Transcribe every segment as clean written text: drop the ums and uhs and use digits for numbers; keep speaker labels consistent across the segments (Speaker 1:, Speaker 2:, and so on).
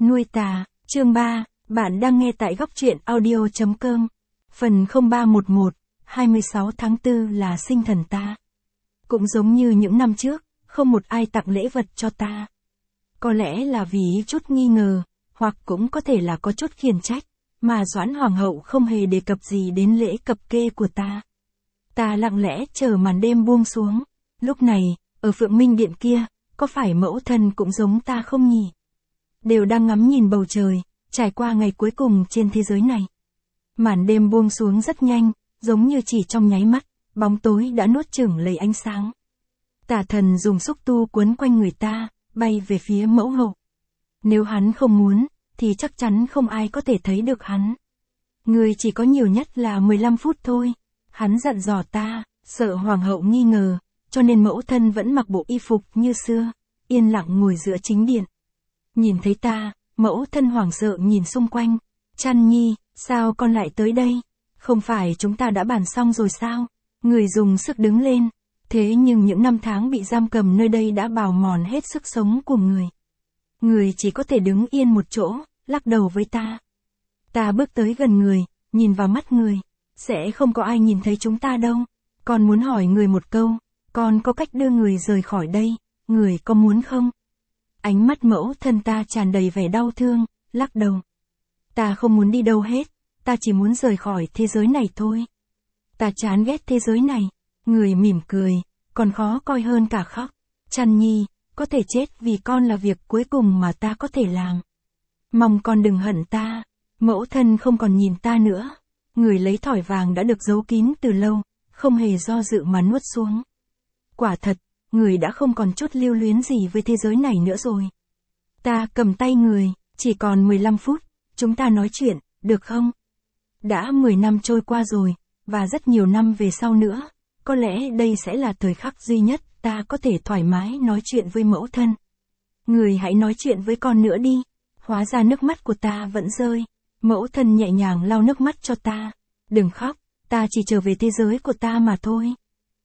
Speaker 1: Nuôi tà, chương 3, bạn đang nghe tại góc truyện audio.com. Phần 0311, 26 tháng 4 là sinh thần ta. Cũng giống như những năm trước, không một ai tặng lễ vật cho ta. Có lẽ là vì chút nghi ngờ, hoặc cũng có thể là có chút khiển trách, mà Doãn Hoàng hậu không hề đề cập gì đến lễ cập kê của ta. Ta lặng lẽ chờ màn đêm buông xuống. Lúc này, ở Phượng Minh Điện kia, có phải mẫu thân cũng giống ta không nhỉ? Đều đang ngắm nhìn bầu trời, trải qua ngày cuối cùng trên thế giới này. Màn đêm buông xuống rất nhanh, giống như chỉ trong nháy mắt, bóng tối đã nuốt chửng lấy ánh sáng. Tà thần dùng xúc tu quấn quanh người ta, bay về phía mẫu hậu. Nếu hắn không muốn, thì chắc chắn không ai có thể thấy được hắn. Người chỉ có nhiều nhất là 15 phút thôi. Hắn dặn dò ta, sợ hoàng hậu nghi ngờ, cho nên mẫu thân vẫn mặc bộ y phục như xưa, yên lặng ngồi giữa chính điện. Nhìn thấy ta, mẫu thân hoảng sợ nhìn xung quanh. Trăn Nhi, sao con lại tới đây? Không phải chúng ta đã bàn xong rồi sao? Người dùng sức đứng lên. Thế nhưng những năm tháng bị giam cầm nơi đây đã bào mòn hết sức sống của người. Người chỉ có thể đứng yên một chỗ, lắc đầu với ta. Ta bước tới gần người, nhìn vào mắt người. Sẽ không có ai nhìn thấy chúng ta đâu. Con muốn hỏi người một câu, con có cách đưa người rời khỏi đây, người có muốn không? Ánh mắt mẫu thân ta tràn đầy vẻ đau thương, lắc đầu. Ta không muốn đi đâu hết, ta chỉ muốn rời khỏi thế giới này thôi. Ta chán ghét thế giới này. Người mỉm cười, còn khó coi hơn cả khóc. Trăn Nhi, có thể chết vì con là việc cuối cùng mà ta có thể làm. Mong con đừng hận ta. Mẫu thân không còn nhìn ta nữa. Người lấy thỏi vàng đã được giấu kín từ lâu, không hề do dự mà nuốt xuống. Quả thật, người đã không còn chút lưu luyến gì với thế giới này nữa rồi. Ta cầm tay người, chỉ còn 15 phút, chúng ta nói chuyện, được không? Đã 10 năm trôi qua rồi, và rất nhiều năm về sau nữa, có lẽ đây sẽ là thời khắc duy nhất ta có thể thoải mái nói chuyện với mẫu thân. Người hãy nói chuyện với con nữa đi. Hóa ra nước mắt của ta vẫn rơi. Mẫu thân nhẹ nhàng lau nước mắt cho ta. Đừng khóc, ta chỉ trở về thế giới của ta mà thôi.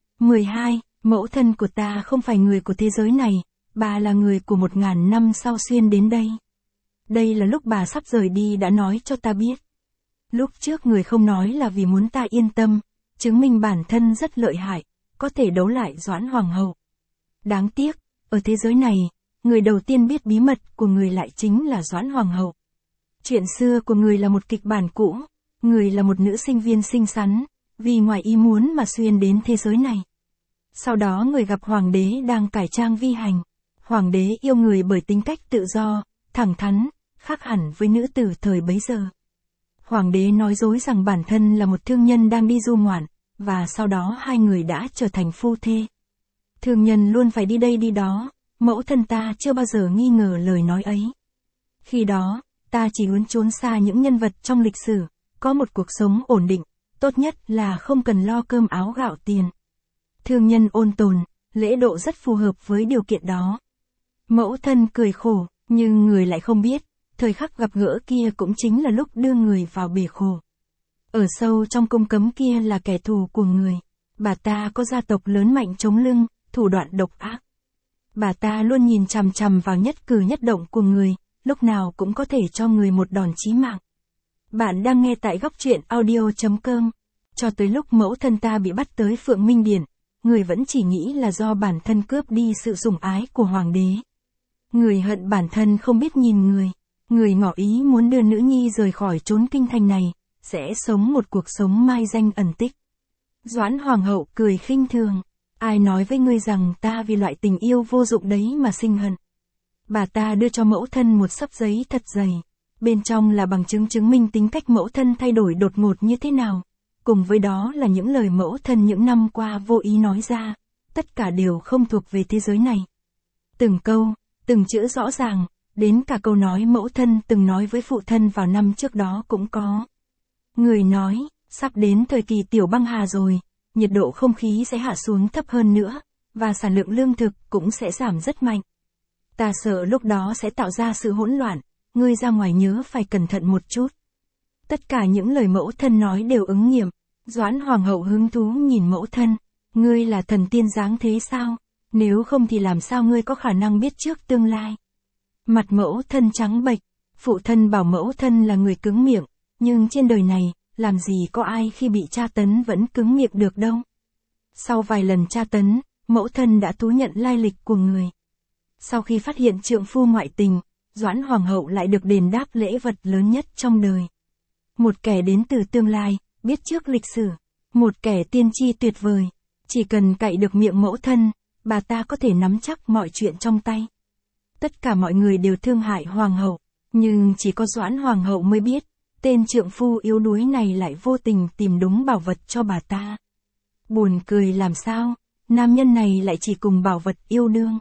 Speaker 1: 12. Mẫu thân của ta không phải người của thế giới này, bà là người của 1000 năm sau xuyên đến đây. Đây là lúc bà sắp rời đi đã nói cho ta biết. Lúc trước người không nói là vì muốn ta yên tâm, chứng minh bản thân rất lợi hại, có thể đấu lại Doãn Hoàng hậu. Đáng tiếc, ở thế giới này, người đầu tiên biết bí mật của người lại chính là Doãn Hoàng hậu. Chuyện xưa của người là một kịch bản cũ, người là một nữ sinh viên xinh xắn, vì ngoài ý muốn mà xuyên đến thế giới này. Sau đó người gặp hoàng đế đang cải trang vi hành. Hoàng đế yêu người bởi tính cách tự do, thẳng thắn, khác hẳn với nữ tử thời bấy giờ. Hoàng đế nói dối rằng bản thân là một thương nhân đang đi du ngoạn, và sau đó hai người đã trở thành phu thê. Thương nhân luôn phải đi đây đi đó, mẫu thân ta chưa bao giờ nghi ngờ lời nói ấy. Khi đó, ta chỉ muốn trốn xa những nhân vật trong lịch sử, có một cuộc sống ổn định, tốt nhất là không cần lo cơm áo gạo tiền. Thương nhân ôn tồn, lễ độ rất phù hợp với điều kiện đó. Mẫu thân cười khổ, nhưng người lại không biết, thời khắc gặp gỡ kia cũng chính là lúc đưa người vào bể khổ. Ở sâu trong cung cấm kia là kẻ thù của người. Bà ta có gia tộc lớn mạnh chống lưng, thủ đoạn độc ác. Bà ta luôn nhìn chằm chằm vào nhất cử nhất động của người, lúc nào cũng có thể cho người một đòn chí mạng. Bạn đang nghe tại góc truyện audio.com. Cho tới lúc mẫu thân ta bị bắt tới Phượng Minh Điện, người vẫn chỉ nghĩ là do bản thân cướp đi sự sủng ái của hoàng đế. Người hận bản thân không biết nhìn người. Người ngỏ ý muốn đưa nữ nhi rời khỏi chốn kinh thành này, sẽ sống một cuộc sống mai danh ẩn tích. Doãn Hoàng hậu cười khinh thường. Ai nói với ngươi rằng ta vì loại tình yêu vô dụng đấy mà sinh hận. Bà ta đưa cho mẫu thân một xấp giấy thật dày. Bên trong là bằng chứng chứng minh tính cách mẫu thân thay đổi đột ngột như thế nào. Cùng với đó là những lời mẫu thân những năm qua vô ý nói ra. Tất cả đều không thuộc về thế giới này. Từng câu, từng chữ rõ ràng, đến cả câu nói mẫu thân từng nói với phụ thân vào năm trước đó cũng có. Người nói, sắp đến thời kỳ tiểu băng hà rồi, nhiệt độ không khí sẽ hạ xuống thấp hơn nữa, và sản lượng lương thực cũng sẽ giảm rất mạnh. Ta sợ lúc đó sẽ tạo ra sự hỗn loạn, ngươi ra ngoài nhớ phải cẩn thận một chút. Tất cả những lời mẫu thân nói đều ứng nghiệm. Doãn Hoàng hậu hứng thú nhìn mẫu thân, ngươi là thần tiên dáng thế sao? Nếu không thì làm sao ngươi có khả năng biết trước tương lai? Mặt mẫu thân trắng bệch, Phụ thân bảo mẫu thân là người cứng miệng, nhưng trên đời này, làm gì có ai khi bị tra tấn vẫn cứng miệng được đâu. Sau vài lần tra tấn, mẫu thân đã thú nhận lai lịch của người. Sau khi phát hiện trượng phu ngoại tình, Doãn Hoàng hậu lại được đền đáp lễ vật lớn nhất trong đời. Một kẻ đến từ tương lai, biết trước lịch sử, một kẻ tiên tri tuyệt vời. Chỉ cần cậy được miệng mẫu thân, bà ta có thể nắm chắc mọi chuyện trong tay. Tất cả mọi người đều thương hại Hoàng hậu, nhưng chỉ có Doãn Hoàng hậu mới biết, tên trượng phu yếu đuối này lại vô tình tìm đúng bảo vật cho bà ta. Buồn cười làm sao, nam nhân này lại chỉ cùng bảo vật yêu đương.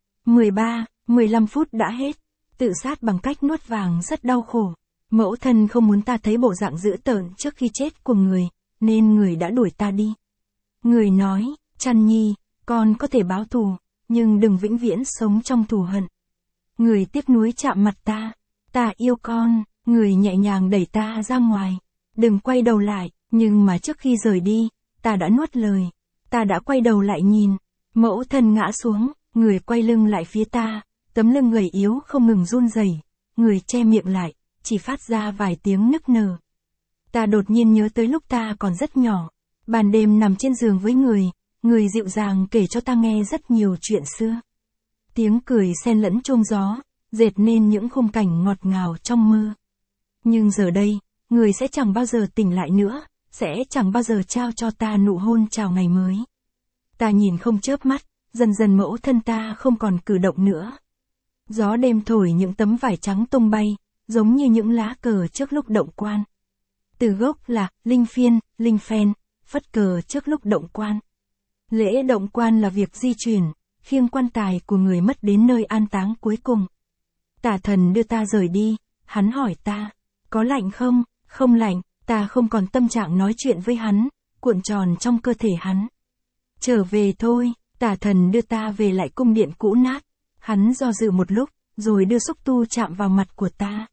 Speaker 1: 15 phút đã hết, tự sát bằng cách nuốt vàng rất đau khổ. Mẫu thân không muốn ta thấy bộ dạng dữ tợn trước khi chết của người, nên người đã đuổi ta đi. Người nói, Trăn Nhi, con có thể báo thù, nhưng đừng vĩnh viễn sống trong thù hận. Người tiếc nuối chạm mặt ta yêu con, người nhẹ nhàng đẩy ta ra ngoài, đừng quay đầu lại, nhưng mà trước khi rời đi, ta đã nuốt lời, ta đã quay đầu lại nhìn, mẫu thân ngã xuống, người quay lưng lại phía ta, tấm lưng gầy yếu không ngừng run rẩy, người che miệng lại, chỉ phát ra vài tiếng nức nở. Ta đột nhiên nhớ tới lúc ta còn rất nhỏ, ban đêm nằm trên giường với người dịu dàng kể cho ta nghe rất nhiều chuyện xưa. Tiếng cười xen lẫn chôm gió, dệt nên những khung cảnh ngọt ngào trong mơ. Nhưng giờ đây, người sẽ chẳng bao giờ tỉnh lại nữa, sẽ chẳng bao giờ trao cho ta nụ hôn chào ngày mới. Ta nhìn không chớp mắt, dần dần mẫu thân ta không còn cử động nữa. Gió đêm thổi những tấm vải trắng tung bay, giống như những lá cờ trước lúc động quan. Từ gốc là linh phiên, linh phen, phất cờ trước lúc động quan. Lễ động quan là việc di chuyển, khiêng quan tài của người mất đến nơi an táng cuối cùng. Tả thần đưa ta rời đi, hắn hỏi ta, có lạnh không? Không lạnh, ta không còn tâm trạng nói chuyện với hắn, cuộn tròn trong cơ thể hắn. Trở về thôi, tả thần đưa ta về lại cung điện cũ nát. Hắn do dự một lúc, rồi đưa xúc tu chạm vào mặt của ta.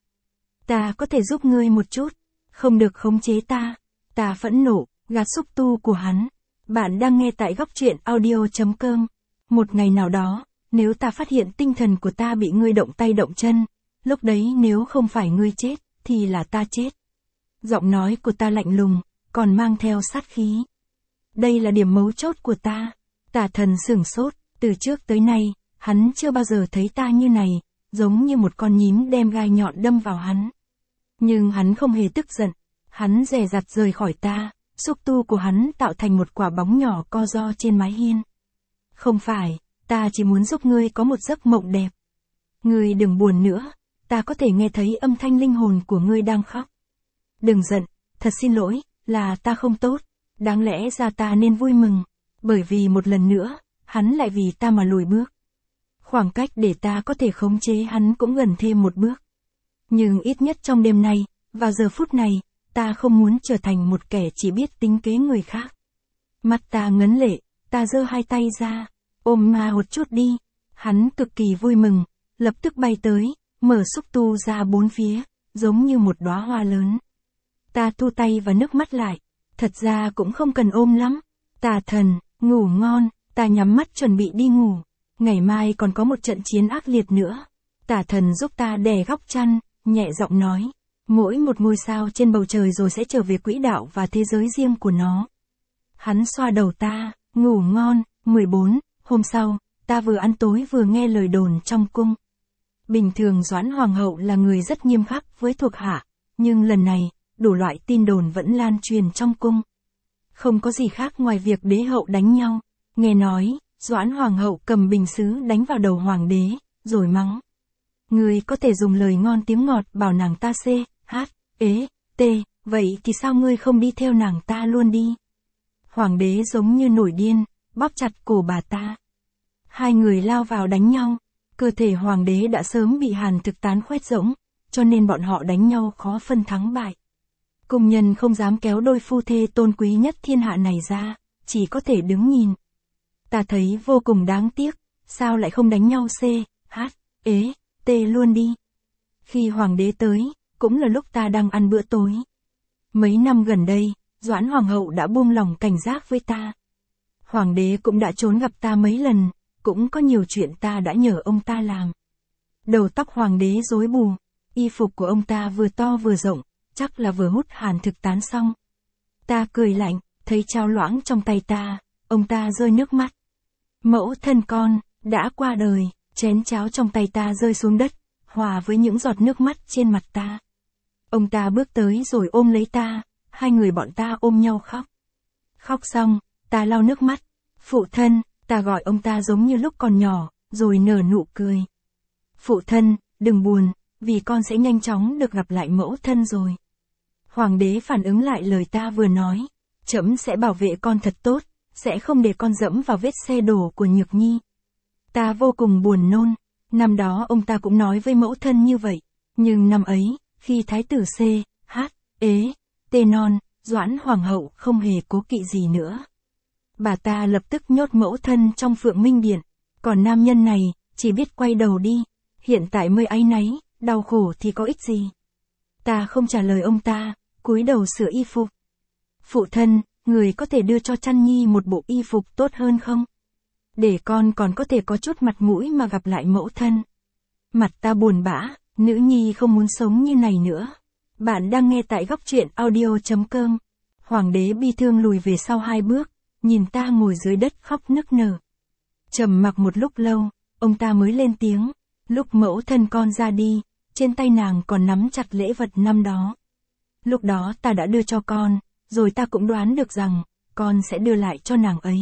Speaker 1: Ta có thể giúp ngươi một chút, không được khống chế ta. Ta phẫn nộ, gạt xúc tu của hắn. Bạn đang nghe tại góc truyện audio.com. Một ngày nào đó, nếu ta phát hiện tinh thần của ta bị ngươi động tay động chân, lúc đấy nếu không phải ngươi chết, thì là ta chết. Giọng nói của ta lạnh lùng, còn mang theo sát khí. Đây là điểm mấu chốt của ta. Tả thần sửng sốt, từ trước tới nay, hắn chưa bao giờ thấy ta như này, giống như một con nhím đem gai nhọn đâm vào hắn. Nhưng hắn không hề tức giận, hắn dè dặt rời khỏi ta, xúc tu của hắn tạo thành một quả bóng nhỏ co ro trên mái hiên. Không phải, ta chỉ muốn giúp ngươi có một giấc mộng đẹp. Ngươi đừng buồn nữa, ta có thể nghe thấy âm thanh linh hồn của ngươi đang khóc. Đừng giận, thật xin lỗi, là ta không tốt, đáng lẽ ra ta nên vui mừng, bởi vì một lần nữa, hắn lại vì ta mà lùi bước. Khoảng cách để ta có thể khống chế hắn cũng gần thêm một bước. Nhưng ít nhất trong đêm nay, vào giờ phút này, ta không muốn trở thành một kẻ chỉ biết tính kế người khác. Mắt ta ngấn lệ, ta giơ hai tay ra, ôm ma một chút đi. Hắn cực kỳ vui mừng, lập tức bay tới, mở xúc tu ra bốn phía, giống như một đóa hoa lớn. Ta thu tay và nước mắt lại, thật ra cũng không cần ôm lắm. Tả thần, ngủ ngon, ta nhắm mắt chuẩn bị đi ngủ. Ngày mai còn có một trận chiến ác liệt nữa. Tả thần giúp ta đè góc chăn, nhẹ giọng nói. Mỗi một ngôi sao trên bầu trời rồi sẽ trở về quỹ đạo và thế giới riêng của nó. Hắn xoa đầu ta, ngủ ngon. 14. Hôm sau, ta vừa ăn tối vừa nghe lời đồn trong cung. Bình thường Doãn Hoàng hậu là người rất nghiêm khắc với thuộc hạ, nhưng lần này, đủ loại tin đồn vẫn lan truyền trong cung. Không có gì khác ngoài việc đế hậu đánh nhau. Nghe nói, Doãn Hoàng hậu cầm bình sứ đánh vào đầu hoàng đế, rồi mắng. Người có thể dùng lời ngon tiếng ngọt bảo nàng ta vậy thì sao ngươi không đi theo nàng ta luôn đi? Hoàng đế giống như nổi điên, bóp chặt cổ bà ta. Hai người lao vào đánh nhau, cơ thể hoàng đế đã sớm bị hàn thực tán khoét rỗng, cho nên bọn họ đánh nhau khó phân thắng bại. Cung nhân không dám kéo đôi phu thê tôn quý nhất thiên hạ này ra, chỉ có thể đứng nhìn. Ta thấy vô cùng đáng tiếc, sao lại không đánh nhau luôn đi. Khi hoàng đế tới, cũng là lúc ta đang ăn bữa tối. Mấy năm gần đây, Doãn Hoàng hậu đã buông lỏng cảnh giác với ta. Hoàng đế cũng đã trốn gặp ta mấy lần, cũng có nhiều chuyện ta đã nhờ ông ta làm. Đầu tóc hoàng đế rối bù, Y phục của ông ta vừa to vừa rộng, chắc là vừa hút hàn thực tán xong. Ta cười lạnh, thấy cháo loãng trong tay ta, ông ta rơi nước mắt. Mẫu thân con, đã qua đời, chén cháo trong tay ta rơi xuống đất, hòa với những giọt nước mắt trên mặt ta. Ông ta bước tới rồi ôm lấy ta, hai người bọn ta ôm nhau khóc. Khóc xong, ta lau nước mắt. Phụ thân, ta gọi ông ta giống như lúc còn nhỏ, rồi nở nụ cười. Phụ thân, đừng buồn, vì con sẽ nhanh chóng được gặp lại mẫu thân rồi. Hoàng đế phản ứng lại lời ta vừa nói. Trẫm sẽ bảo vệ con thật tốt, sẽ không để con dẫm vào vết xe đổ của Nhược Nhi. Ta vô cùng buồn nôn. Năm đó ông ta cũng nói với mẫu thân như vậy. Nhưng năm ấy, khi thái tử C, H, Ế, T non, Doãn Hoàng hậu không hề cố kỵ gì nữa. Bà ta lập tức nhốt mẫu thân trong Phượng Minh Điện. Còn nam nhân này, chỉ biết quay đầu đi. Hiện tại mới áy náy, đau khổ thì có ích gì. Ta không trả lời ông ta, cúi đầu sửa y phục. Phụ thân, người có thể đưa cho Trăn Nhi một bộ y phục tốt hơn không? Để con còn có thể có chút mặt mũi mà gặp lại mẫu thân. Mặt ta buồn bã, nữ nhi không muốn sống như này nữa. Bạn đang nghe tại góc truyện audio.com. Hoàng đế bi thương lùi về sau 2 bước, nhìn ta ngồi dưới đất khóc nức nở. Trầm mặc một lúc lâu, ông ta mới lên tiếng. Lúc mẫu thân con ra đi, trên tay nàng còn nắm chặt lễ vật năm đó. Lúc đó ta đã đưa cho con, rồi ta cũng đoán được rằng, con sẽ đưa lại cho nàng ấy.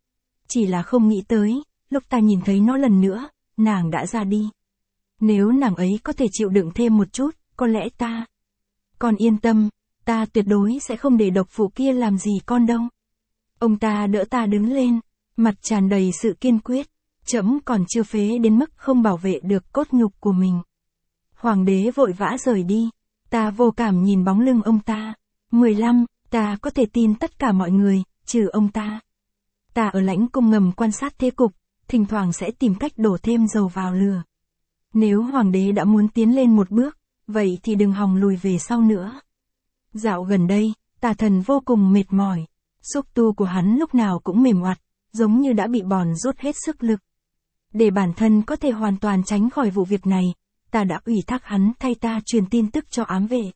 Speaker 1: Chỉ là không nghĩ tới, lúc ta nhìn thấy nó lần nữa, nàng đã ra đi. Nếu nàng ấy có thể chịu đựng thêm một chút, có lẽ ta... Con yên tâm, ta tuyệt đối sẽ không để độc phụ kia làm gì con đâu. Ông ta đỡ ta đứng lên, mặt tràn đầy sự kiên quyết. Trẫm còn chưa phế đến mức không bảo vệ được cốt nhục của mình. Hoàng đế vội vã rời đi. Ta vô cảm nhìn bóng lưng ông ta. 15, ta có thể tin tất cả mọi người, trừ ông ta. Ta ở lãnh cung ngầm quan sát thế cục, thỉnh thoảng sẽ tìm cách đổ thêm dầu vào lửa. Nếu hoàng đế đã muốn tiến lên một bước, vậy thì đừng hòng lùi về sau nữa. Dạo gần đây, Tà Thần vô cùng mệt mỏi. Xúc tu của hắn lúc nào cũng mềm oặt, giống như đã bị bòn rút hết sức lực. Để bản thân có thể hoàn toàn tránh khỏi vụ việc này, ta đã ủy thác hắn thay ta truyền tin tức cho ám vệ.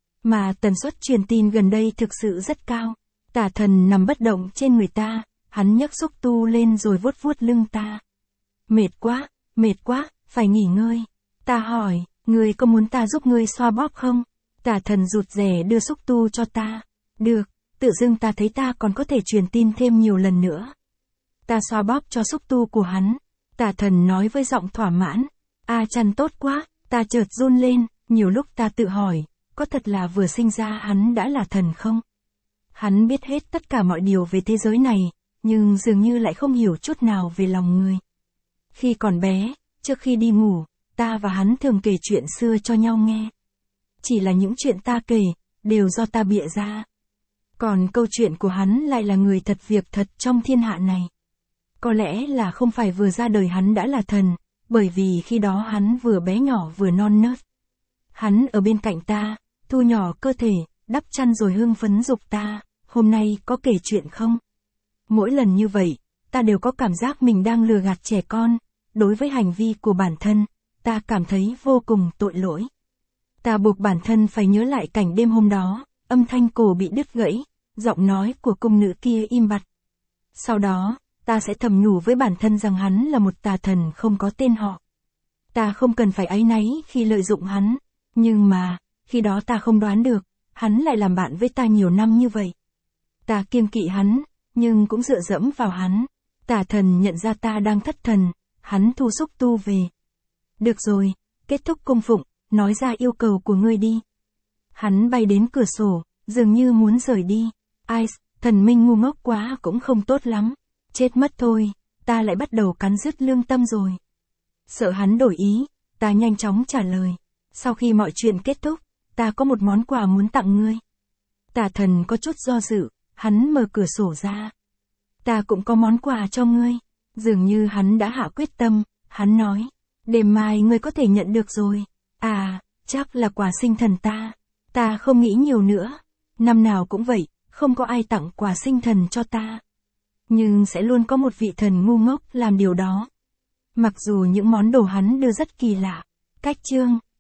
Speaker 1: Mà tần suất truyền tin gần đây thực sự rất cao. Tà Thần nằm bất động trên người ta, hắn nhấc xúc tu lên rồi vuốt vuốt lưng ta. Mệt quá, phải nghỉ ngơi. Ta hỏi, ngươi có muốn ta giúp ngươi xoa bóp không? Tà Thần rụt rè đưa xúc tu cho ta. Được, tự dưng ta thấy ta còn có thể truyền tin thêm nhiều lần nữa. Ta xoa bóp cho xúc tu của hắn. Tà Thần nói với giọng thỏa mãn. Chăn tốt quá, ta chợt run lên, nhiều lúc ta tự hỏi, có thật là vừa sinh ra hắn đã là thần không? Hắn biết hết tất cả mọi điều về thế giới này, nhưng dường như lại không hiểu chút nào về lòng người. Khi còn bé, trước khi đi ngủ, ta và hắn thường kể chuyện xưa cho nhau nghe. Chỉ là những chuyện ta kể, đều do ta bịa ra. Còn câu chuyện của hắn lại là người thật việc thật trong thiên hạ này. Có lẽ là không phải vừa ra đời hắn đã là thần, bởi vì khi đó hắn vừa bé nhỏ vừa non nớt. Hắn ở bên cạnh ta, thu nhỏ cơ thể, đắp chăn rồi hưng phấn giục ta, hôm nay có kể chuyện không? Mỗi lần như vậy, ta đều có cảm giác mình đang lừa gạt trẻ con. Đối với hành vi của bản thân, ta cảm thấy vô cùng tội lỗi. Ta buộc bản thân phải nhớ lại cảnh đêm hôm đó, âm thanh cổ bị đứt gãy, giọng nói của cung nữ kia im bặt. Sau đó, ta sẽ thầm nhủ với bản thân rằng hắn là một tà thần không có tên họ. Ta không cần phải áy náy khi lợi dụng hắn, nhưng mà, khi đó ta không đoán được, hắn lại làm bạn với ta nhiều năm như vậy. Ta kiêng kỵ hắn, nhưng cũng dựa dẫm vào hắn. Tà thần nhận ra ta đang thất thần, hắn thu xúc tu về. Được rồi, kết thúc cung phụng, nói ra yêu cầu của ngươi đi. Hắn bay đến cửa sổ, dường như muốn rời đi. Ice, thần minh ngu ngốc quá cũng không tốt lắm. Chết mất thôi, ta lại bắt đầu cắn rứt lương tâm rồi. Sợ hắn đổi ý, ta nhanh chóng trả lời. Sau khi mọi chuyện kết thúc, ta có một món quà muốn tặng ngươi. Tà thần có chút do dự, hắn mở cửa sổ ra. Ta cũng có món quà cho ngươi. Dường như hắn đã hạ quyết tâm, hắn nói. Đêm mai ngươi có thể nhận được rồi. Chắc là quà sinh thần ta. Ta không nghĩ nhiều nữa. Năm nào cũng vậy, không có ai tặng quà sinh thần cho ta. Nhưng sẽ luôn có một vị thần ngu ngốc làm điều đó. Mặc dù những món đồ hắn đưa rất kỳ lạ. Cách chương